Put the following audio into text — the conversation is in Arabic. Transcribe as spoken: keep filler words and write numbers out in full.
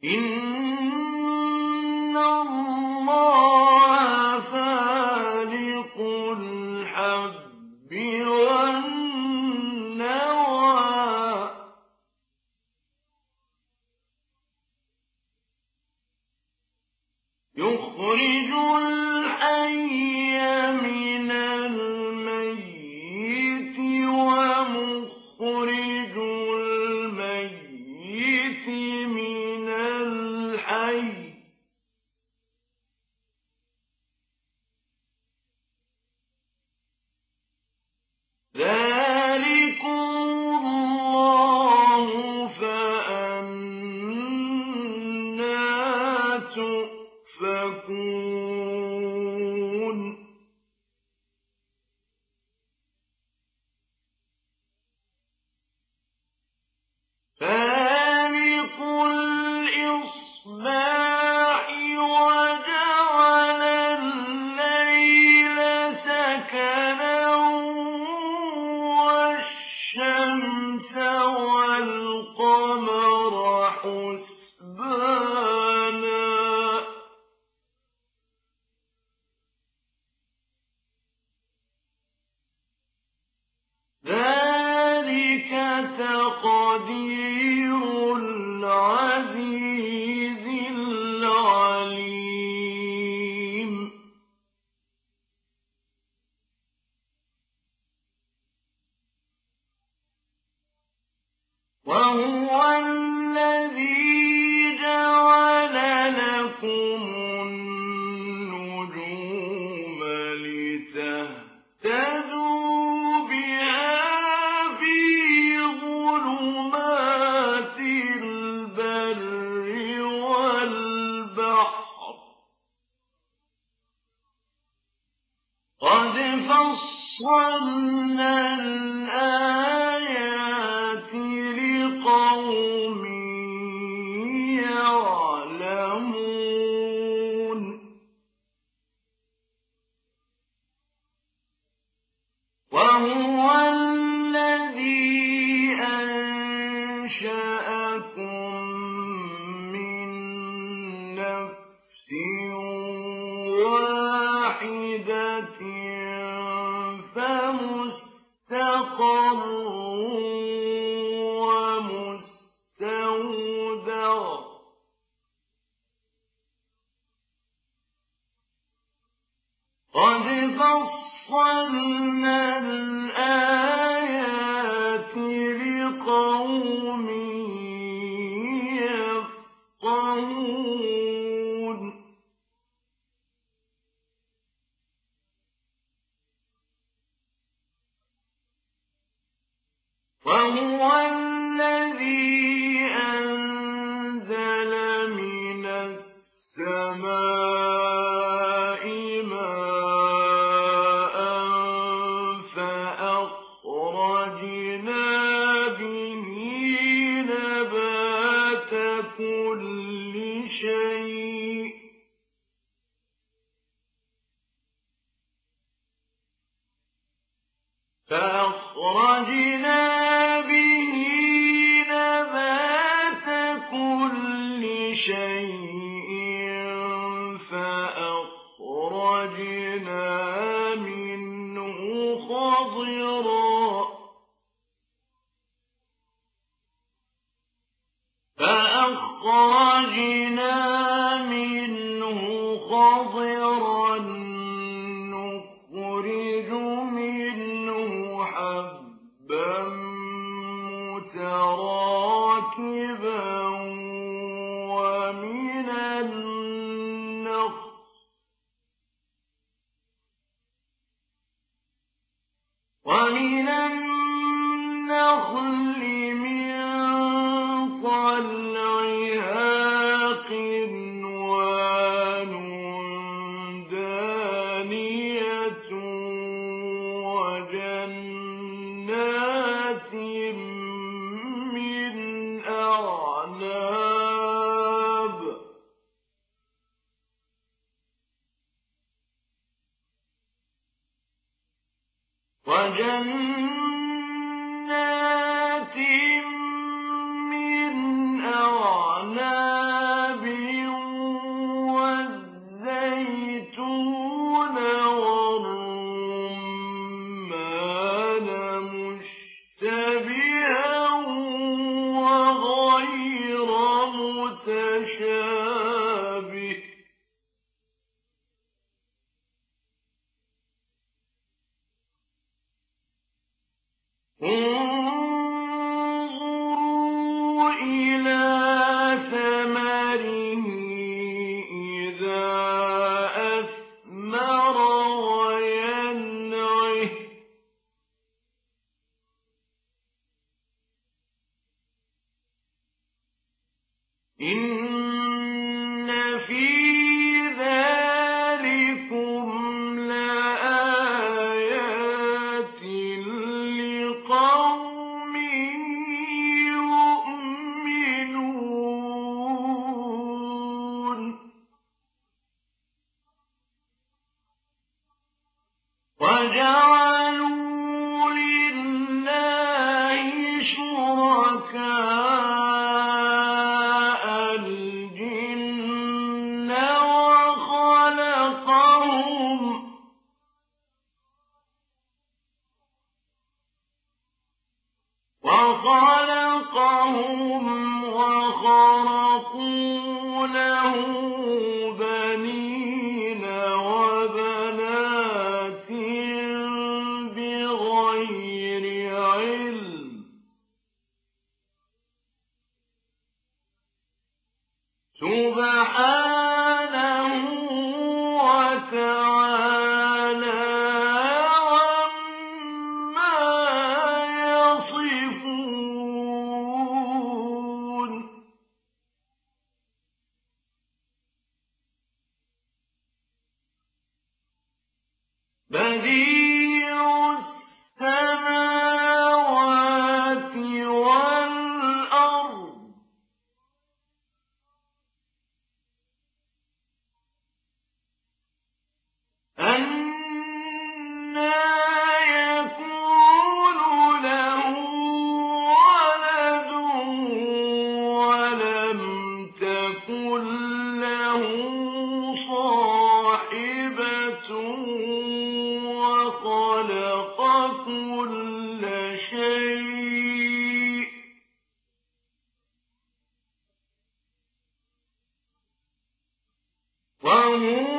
إِنَّ اللَّهَ فَالِقُ الْحَبِّ وَالنَّوَىٰ يُخْرِجُ الْحَيَّ مِنَ الْمَيِّتِ وَمُخْرِجُ الْمَيِّتِ مِنَ الْحَيِّ ۚ ذَٰلِكُمُ اللَّهُ فَأَنَّىٰ تُؤْفَكُونَ فَالِقُ الْإِصْبَاحِ وَجَعَلَ اللَّيْلَ سَكَنًا وَالشَّمْسَ وَالْقَمَرَ حُسْبَانًا ۚ ذَٰلِكَ تَقْدِيرُ الْعَزِيزِ الْعَلِيمِ وَهُوَ الَّذِي جَعَلَ لَكُمُ النُّجُومَ لِتَهْتَدُوا بِهَا فِي ظُلُمَاتِ الْبَرِّ وَالْبَحْرِ ۗ قَدْ فَصَّلْنَا الْآيَاتِ لِقَوْمٍ يَعْلَمُونَ وَهُوَ الَّذِي أَنشَأَكُم مِّن نَّفْسٍ وَاحِدَةٍ فَمُسْتَقَرٌّ وَمُسْتَوْدَعٌ ۗ قَدْ فَصَّلْنَا الْآيَاتِ لِقَوْمٍ يَفْقَهُونَ وَهُوَ الَّذِي أَنزَلَ مِنَ السَّمَاءِ مَاءً فَأَخْرَجْنَا بِهِ نَبَاتَ كُلِّ شَيْءٍ فَأَخْرَجْنَا بِهِ نَبَاتَ كُلِّ شَيْءٍ فَأَخْرَجْنَا مِنْهُ خَضِرًا فَأَخْرَجْنَا مِنْهُ خَضِرًا نُّخْرِجُ مِنْهُ حَبًّا مُّتَرَاكِبًا وَمِنَ النَّخْلِ وَمِنَ النَّخْلِ مِن طَلْعِهَا قِنْوَانٌ دَانِيَةٌ وَجَنَّاتٍ مِّنْ أَعْنَابٍ وَجَنَّاتٍ مِّنْ أَعْنَابٍ إن في ذلكم لآيات لقوم يؤمنون وجعلوا لله شركاء الجن وخلقهم وخلقهم وخرقوا له بنين وبنات بغير علم سبحانه وتعالى عما يصفون بديع السماوات والأرض أنى يكون له ولد ولم تكن له صاحبة وخلق كل شيء وهو